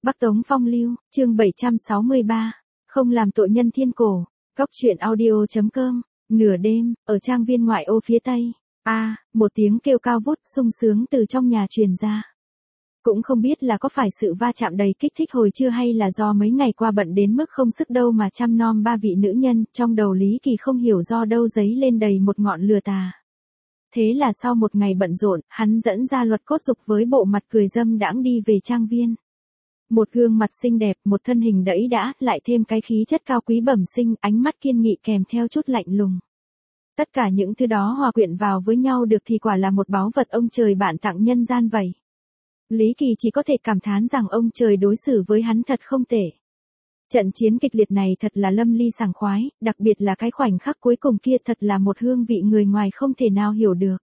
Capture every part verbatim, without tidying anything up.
Bắc Tống Phong Lưu, chương bảy trăm sáu mươi ba, không làm tội nhân thiên cổ. Cóc truyện audio chấm com. Nửa đêm, ở trang viên ngoại ô phía tây. A, à, một tiếng kêu cao vút sung sướng từ trong nhà truyền ra. Cũng không biết là có phải sự va chạm đầy kích thích hồi trưa hay là do mấy ngày qua bận đến mức không sức đâu mà chăm nom ba vị nữ nhân, trong đầu Lý Kỳ không hiểu do đâu dấy lên đầy một ngọn lửa tà. Thế là sau một ngày bận rộn, hắn dẫn ra Luật Cốt Dục với bộ mặt cười dâm đãng đi về trang viên. Một gương mặt xinh đẹp, một thân hình đẫy đã, lại thêm cái khí chất cao quý bẩm sinh, ánh mắt kiên nghị kèm theo chút lạnh lùng. Tất cả những thứ đó hòa quyện vào với nhau được thì quả là một báu vật ông trời bạn tặng nhân gian vậy. Lý Kỳ chỉ có thể cảm thán rằng ông trời đối xử với hắn thật không tệ. Trận chiến kịch liệt này thật là lâm ly sảng khoái, đặc biệt là cái khoảnh khắc cuối cùng kia thật là một hương vị người ngoài không thể nào hiểu được.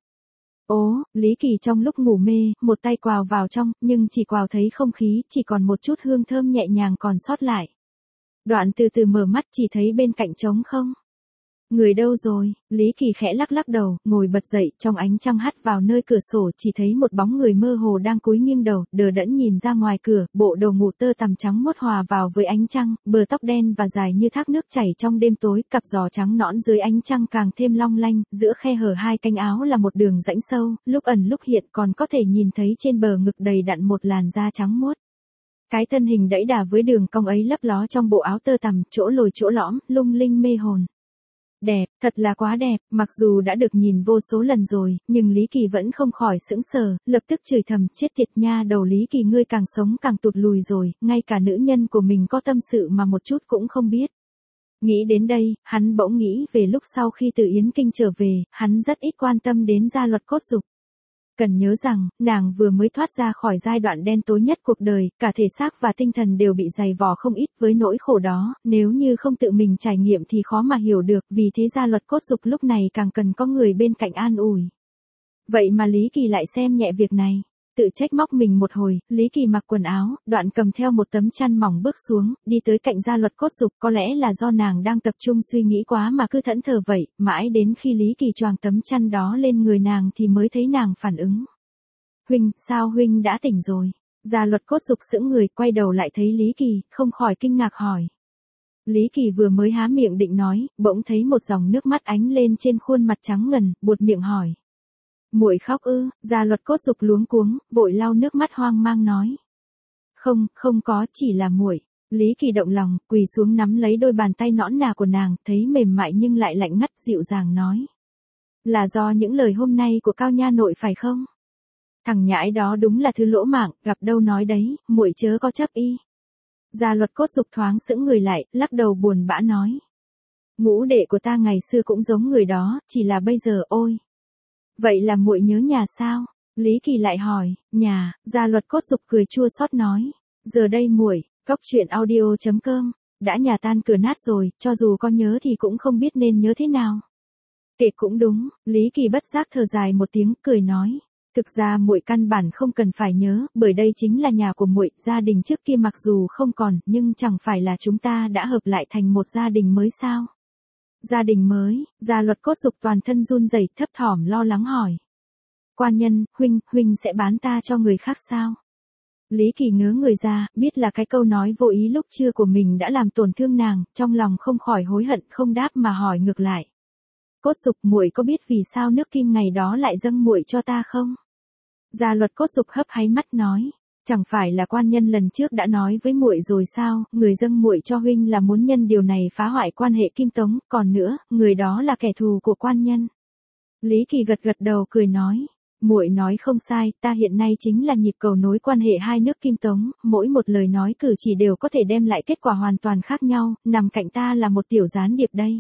Ố, Lý Kỳ trong lúc ngủ mê, một tay quào vào trong, nhưng chỉ quào thấy không khí, chỉ còn một chút hương thơm nhẹ nhàng còn sót lại. Đoạn từ từ mở mắt chỉ thấy bên cạnh trống không. Người đâu rồi? Lý Kỳ khẽ lắc lắc đầu, ngồi bật dậy, trong ánh trăng hắt vào nơi cửa sổ chỉ thấy một bóng người mơ hồ đang cúi nghiêng đầu, đờ đẫn nhìn ra ngoài cửa, bộ đồ ngủ tơ tằm trắng muốt hòa vào với ánh trăng, bờ tóc đen và dài như thác nước chảy trong đêm tối, cặp giò trắng nõn dưới ánh trăng càng thêm long lanh, giữa khe hở hai cánh áo là một đường rãnh sâu, lúc ẩn lúc hiện còn có thể nhìn thấy trên bờ ngực đầy đặn một làn da trắng muốt. Cái thân hình đẫy đà với đường cong ấy lấp ló trong bộ áo tơ tằm, chỗ lồi chỗ lõm, lung linh mê hồn. Đẹp, thật là quá đẹp, mặc dù đã được nhìn vô số lần rồi, nhưng Lý Kỳ vẫn không khỏi sững sờ, lập tức chửi thầm, chết tiệt nha đầu Lý Kỳ ngươi càng sống càng tụt lùi rồi, ngay cả nữ nhân của mình có tâm sự mà một chút cũng không biết. Nghĩ đến đây, hắn bỗng nghĩ về lúc sau khi từ Yến Kinh trở về, hắn rất ít quan tâm đến gia Luật Cốt Dục. Cần nhớ rằng, nàng vừa mới thoát ra khỏi giai đoạn đen tối nhất cuộc đời, cả thể xác và tinh thần đều bị dày vò không ít với nỗi khổ đó, nếu như không tự mình trải nghiệm thì khó mà hiểu được, vì thế gia Luật Cốt Dục lúc này càng cần có người bên cạnh an ủi. Vậy mà Lý Kỳ lại xem nhẹ việc này. Tự trách móc mình một hồi, Lý Kỳ mặc quần áo, đoạn cầm theo một tấm chăn mỏng bước xuống, đi tới cạnh gia Luật Cốt Dục, có lẽ là do nàng đang tập trung suy nghĩ quá mà cứ thẫn thờ vậy, mãi đến khi Lý Kỳ choàng tấm chăn đó lên người nàng thì mới thấy nàng phản ứng. Huynh, sao huynh đã tỉnh rồi? Gia Luật Cốt Dục sững người, quay đầu lại thấy Lý Kỳ, không khỏi kinh ngạc hỏi. Lý Kỳ vừa mới há miệng định nói, bỗng thấy một dòng nước mắt ánh lên trên khuôn mặt trắng ngần, buột miệng hỏi. Muội khóc ư? Gia Luật Cốt Dục luống cuống, vội lau nước mắt hoang mang nói. Không, không có, chỉ là muội. Lý Kỳ động lòng, quỳ xuống nắm lấy đôi bàn tay nõn nà của nàng, thấy mềm mại nhưng lại lạnh ngắt, dịu dàng nói. Là do những lời hôm nay của Cao nha nội phải không? Thằng nhãi đó đúng là thứ lỗ mạng, gặp đâu nói đấy, muội chớ có chấp y. Gia Luật Cốt Dục thoáng sững người lại, lắc đầu buồn bã nói. Ngũ đệ của ta ngày xưa cũng giống người đó, chỉ là bây giờ ôi. Vậy là muội nhớ nhà sao? Lý Kỳ lại hỏi, nhà, Gia Luật Cốt Dục cười chua xót nói. Giờ đây muội, cóc truyện audio chấm com, đã nhà tan cửa nát rồi, cho dù có nhớ thì cũng không biết nên nhớ thế nào. Kể cũng đúng, Lý Kỳ bất giác thở dài một tiếng, cười nói. Thực ra muội căn bản không cần phải nhớ, bởi đây chính là nhà của muội, gia đình trước kia mặc dù không còn, nhưng chẳng phải là chúng ta đã hợp lại thành một gia đình mới sao? Gia đình mới? Gia Luật Cốt Dục toàn thân run rẩy, thấp thỏm lo lắng hỏi. Quan nhân, huynh, huynh sẽ bán ta cho người khác sao? Lý Kỳ ngớ người ra, biết là cái câu nói vô ý lúc trưa của mình đã làm tổn thương nàng, trong lòng không khỏi hối hận, không đáp mà hỏi ngược lại. Cốt Dục, muội có biết vì sao nước kim ngày đó lại dâng muội cho ta không? Gia Luật Cốt Dục hấp háy mắt nói. Chẳng phải là quan nhân lần trước đã nói với muội rồi sao, người dâng muội cho huynh là muốn nhân điều này phá hoại quan hệ Kim Tống, còn nữa, người đó là kẻ thù của quan nhân. Lý Kỳ gật gật đầu cười nói, muội nói không sai, ta hiện nay chính là nhịp cầu nối quan hệ hai nước Kim Tống, mỗi một lời nói cử chỉ đều có thể đem lại kết quả hoàn toàn khác nhau, nằm cạnh ta là một tiểu gián điệp đây.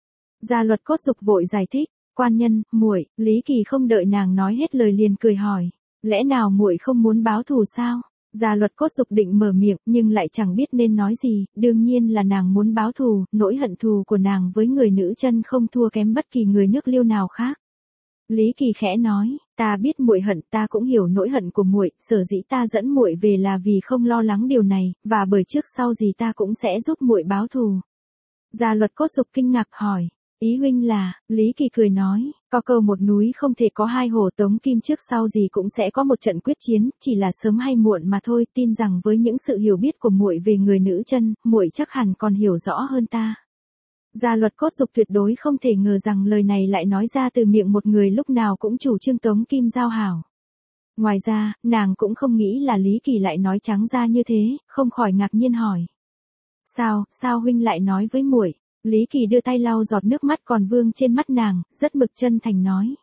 Gia Luật Cốt Dục vội giải thích, quan nhân, muội, Lý Kỳ không đợi nàng nói hết lời liền cười hỏi. Lẽ nào muội không muốn báo thù sao? Gia Luật Cốt Dục định mở miệng, nhưng lại chẳng biết nên nói gì, đương nhiên là nàng muốn báo thù, nỗi hận thù của nàng với người nữ chân không thua kém bất kỳ người nước Liêu nào khác. Lý Kỳ khẽ nói, ta biết muội hận, ta cũng hiểu nỗi hận của muội, sở dĩ ta dẫn muội về là vì không lo lắng điều này, và bởi trước sau gì ta cũng sẽ giúp muội báo thù. Gia Luật Cốt Dục kinh ngạc hỏi, Ý huynh là, Lý Kỳ cười nói, có câu một núi không thể có hai hồ, Tống Kim trước sau gì cũng sẽ có một trận quyết chiến, chỉ là sớm hay muộn mà thôi, tin rằng với những sự hiểu biết của muội về người nữ chân, muội chắc hẳn còn hiểu rõ hơn ta. Gia Luật Cốt Dục tuyệt đối không thể ngờ rằng lời này lại nói ra từ miệng một người lúc nào cũng chủ trương Tống Kim giao hảo. Ngoài ra, nàng cũng không nghĩ là Lý Kỳ lại nói trắng ra như thế, không khỏi ngạc nhiên hỏi. Sao, sao huynh lại nói với muội? Lý Kỳ đưa tay lau giọt nước mắt còn vương trên mắt nàng, rất mực chân thành nói.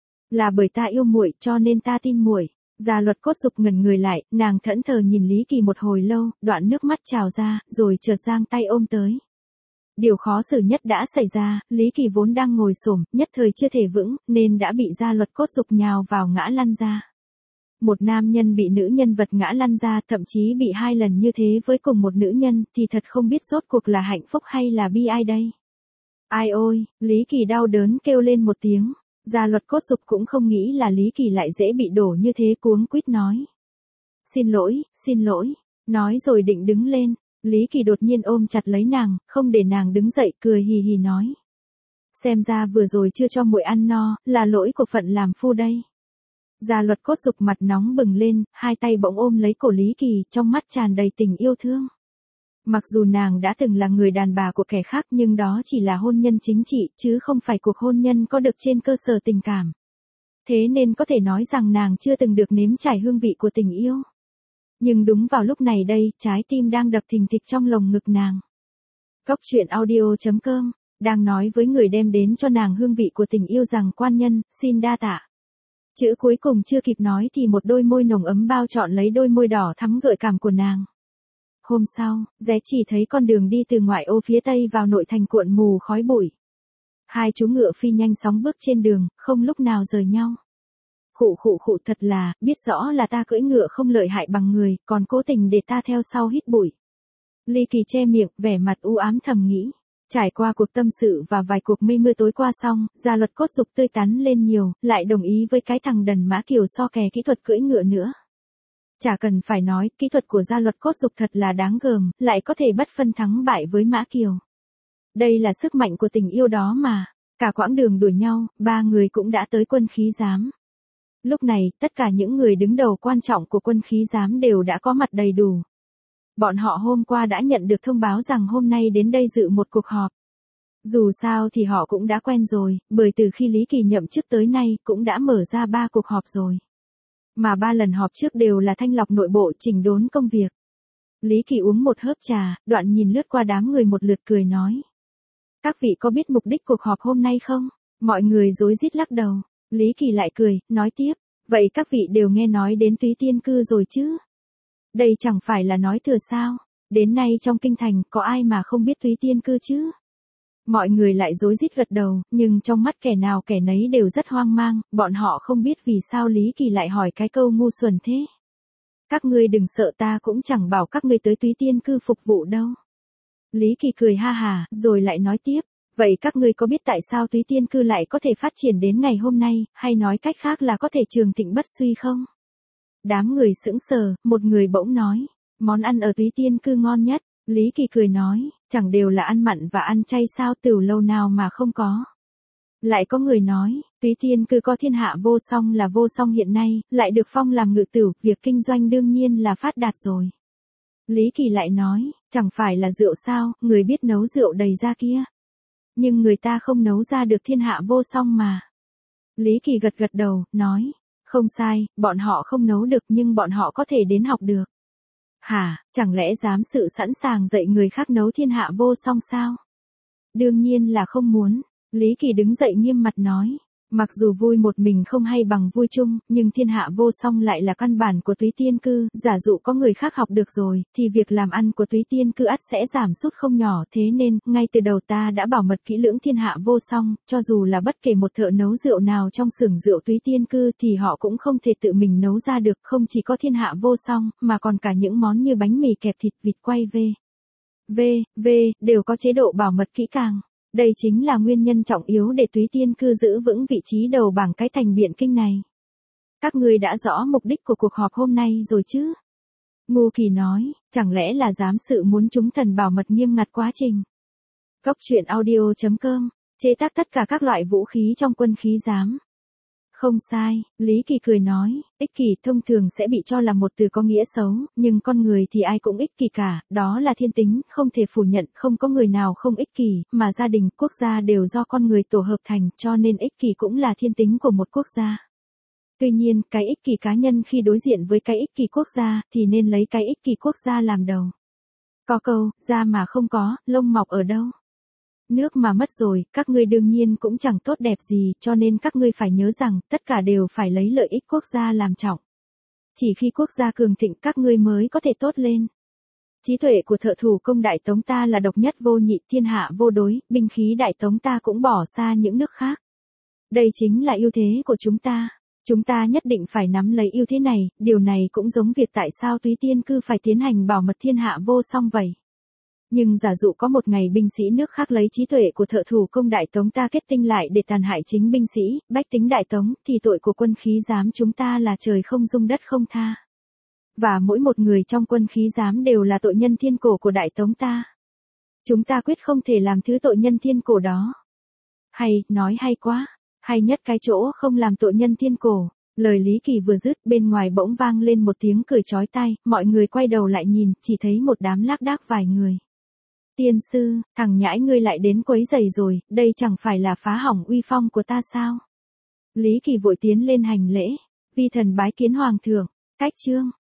Là bởi ta yêu muội cho nên ta tin muội. Gia Luật Cốt Dục ngẩn người lại, nàng thẫn thờ nhìn Lý Kỳ một hồi lâu, đoạn nước mắt trào ra, rồi chợt giang tay ôm tới. Điều khó xử nhất đã xảy ra, Lý Kỳ vốn đang ngồi xổm, nhất thời chưa thể vững, nên đã bị Gia Luật Cốt Dục nhào vào ngã lăn ra. Một nam nhân bị nữ nhân vật ngã lăn ra, thậm chí bị hai lần như thế với cùng một nữ nhân, thì thật không biết rốt cuộc là hạnh phúc hay là bi ai đây. Ai ôi, Lý Kỳ đau đớn kêu lên một tiếng. Gia Luật Cốt Dục cũng không nghĩ là Lý Kỳ lại dễ bị đổ như thế, cuống quýt nói. Xin lỗi, xin lỗi, nói rồi định đứng lên. Lý Kỳ đột nhiên ôm chặt lấy nàng, không để nàng đứng dậy, cười hì hì nói. Xem ra vừa rồi chưa cho muội ăn no, là lỗi của phận làm phu đây. Gia Luật Cốt Dục mặt nóng bừng lên, hai tay bỗng ôm lấy cổ Lý Kỳ, trong mắt tràn đầy tình yêu thương. Mặc dù nàng đã từng là người đàn bà của kẻ khác nhưng đó chỉ là hôn nhân chính trị, chứ không phải cuộc hôn nhân có được trên cơ sở tình cảm. Thế nên có thể nói rằng nàng chưa từng được nếm trải hương vị của tình yêu. Nhưng đúng vào lúc này đây, trái tim đang đập thình thịch trong lồng ngực nàng. Cốc truyện audio chấm com, đang nói với người đem đến cho nàng hương vị của tình yêu rằng quan nhân, xin đa tạ. Chữ cuối cùng chưa kịp nói thì một đôi môi nồng ấm bao trọn lấy đôi môi đỏ thắm gợi cảm của nàng. Hôm sau, Dé chỉ thấy con đường đi từ ngoại ô phía tây vào nội thành cuộn mù khói bụi. Hai chú ngựa phi nhanh sóng bước trên đường, không lúc nào rời nhau. Khụ khụ khụ, thật là, biết rõ là ta cưỡi ngựa không lợi hại bằng người, còn cố tình để ta theo sau hít bụi. Lý Kỳ che miệng, vẻ mặt u ám thầm nghĩ. Trải qua cuộc tâm sự và vài cuộc mây mưa tối qua xong, Gia Luật Cốt Dục tươi tắn lên nhiều, lại đồng ý với cái thằng đần Mã Kiều so kè kỹ thuật cưỡi ngựa nữa. Chả cần phải nói, kỹ thuật của Gia Luật Cốt Dục thật là đáng gờm, lại có thể bất phân thắng bại với Mã Kiều. Đây là sức mạnh của tình yêu đó mà. Cả quãng đường đuổi nhau, ba người cũng đã tới quân khí giám. Lúc này, tất cả những người đứng đầu quan trọng của quân khí giám đều đã có mặt đầy đủ. Bọn họ hôm qua đã nhận được thông báo rằng hôm nay đến đây dự một cuộc họp. Dù sao thì họ cũng đã quen rồi, bởi từ khi Lý Kỳ nhậm chức tới nay cũng đã mở ra ba cuộc họp rồi. Mà ba lần họp trước đều là thanh lọc nội bộ, chỉnh đốn công việc. Lý Kỳ uống một hớp trà, đoạn nhìn lướt qua đám người một lượt cười nói. Các vị có biết mục đích cuộc họp hôm nay không? Mọi người rối rít lắc đầu. Lý Kỳ lại cười, nói tiếp. Vậy các vị đều nghe nói đến Túy Tiên Cư rồi chứ? Đây chẳng phải là nói thừa sao? Đến nay trong kinh thành có ai mà không biết Túy Tiên Cư chứ? Mọi người lại rối rít gật đầu, nhưng trong mắt kẻ nào kẻ nấy đều rất hoang mang, bọn họ không biết vì sao Lý Kỳ lại hỏi cái câu ngu xuẩn thế. Các ngươi đừng sợ, ta cũng chẳng bảo các ngươi tới Túy Tiên Cư phục vụ đâu. Lý Kỳ cười ha hà, rồi lại nói tiếp. Vậy các ngươi có biết tại sao Túy Tiên Cư lại có thể phát triển đến ngày hôm nay, hay nói cách khác là có thể trường thịnh bất suy không? Đám người sững sờ, một người bỗng nói, món ăn ở Túy Tiên Cư ngon nhất. Lý Kỳ cười nói, chẳng đều là ăn mặn và ăn chay sao, tửu lâu nào mà không có. Lại có người nói, Túy Tiên Cư có thiên hạ vô song là vô song hiện nay, lại được phong làm ngự tửu, việc kinh doanh đương nhiên là phát đạt rồi. Lý Kỳ lại nói, chẳng phải là rượu sao, người biết nấu rượu đầy ra kia. Nhưng người ta không nấu ra được thiên hạ vô song mà. Lý Kỳ gật gật đầu, nói, không sai, bọn họ không nấu được nhưng bọn họ có thể đến học được. Hả, chẳng lẽ dám sự sẵn sàng dạy người khác nấu thiên hạ vô song sao? Đương nhiên là không muốn. Lý Kỳ đứng dậy nghiêm mặt nói. Mặc dù vui một mình không hay bằng vui chung, nhưng thiên hạ vô song lại là căn bản của Túy Tiên Cư, giả dụ có người khác học được rồi, thì việc làm ăn của Túy Tiên Cư ắt sẽ giảm sút không nhỏ, thế nên, ngay từ đầu ta đã bảo mật kỹ lưỡng thiên hạ vô song, cho dù là bất kể một thợ nấu rượu nào trong xưởng rượu Túy Tiên Cư thì họ cũng không thể tự mình nấu ra được, không chỉ có thiên hạ vô song, mà còn cả những món như bánh mì kẹp thịt vịt quay v. V, V, đều có chế độ bảo mật kỹ càng. Đây chính là nguyên nhân trọng yếu để Túy Tiên Cư giữ vững vị trí đầu bảng cái thành Biện Kinh này. Các ngươi đã rõ mục đích của cuộc họp hôm nay rồi chứ? Ngô Kỳ nói, chẳng lẽ là giám sự muốn chúng thần bảo mật nghiêm ngặt quá trình. Cốc truyện audio chấm com chế tác tất cả các loại vũ khí trong quân khí giám. Không sai, Lý Kỳ cười nói, ích kỷ thông thường sẽ bị cho là một từ có nghĩa xấu, nhưng con người thì ai cũng ích kỷ cả, đó là thiên tính, không thể phủ nhận, không có người nào không ích kỷ, mà gia đình, quốc gia đều do con người tổ hợp thành, cho nên ích kỷ cũng là thiên tính của một quốc gia. Tuy nhiên, cái ích kỷ cá nhân khi đối diện với cái ích kỷ quốc gia, thì nên lấy cái ích kỷ quốc gia làm đầu. Có câu, da mà không có, lông mọc ở đâu? Nước mà mất rồi, các ngươi đương nhiên cũng chẳng tốt đẹp gì, cho nên các ngươi phải nhớ rằng, tất cả đều phải lấy lợi ích quốc gia làm trọng. Chỉ khi quốc gia cường thịnh các ngươi mới có thể tốt lên. Trí tuệ của thợ thủ công Đại Tống ta là độc nhất vô nhị, thiên hạ vô đối, binh khí Đại Tống ta cũng bỏ xa những nước khác. Đây chính là ưu thế của chúng ta. Chúng ta nhất định phải nắm lấy ưu thế này, điều này cũng giống việc tại sao Túy Tiên Cư phải tiến hành bảo mật thiên hạ vô song vậy. Nhưng giả dụ có một ngày binh sĩ nước khác lấy trí tuệ của thợ thủ công Đại Tống ta kết tinh lại để tàn hại chính binh sĩ, bách tính Đại Tống, thì tội của quân khí giám chúng ta là trời không dung đất không tha. Và mỗi một người trong quân khí giám đều là tội nhân thiên cổ của Đại Tống ta. Chúng ta quyết không thể làm thứ tội nhân thiên cổ đó. Hay, nói hay quá, hay nhất cái chỗ không làm tội nhân thiên cổ. Lời Lý Kỳ vừa dứt, bên ngoài bỗng vang lên một tiếng cười chói tai, mọi người quay đầu lại nhìn, chỉ thấy một đám lác đác vài người. Tiên sư, thằng nhãi ngươi lại đến quấy rầy rồi, đây chẳng phải là phá hỏng uy phong của ta sao? Lý Kỳ vội tiến lên hành lễ, vi thần bái kiến hoàng thượng, cách chương.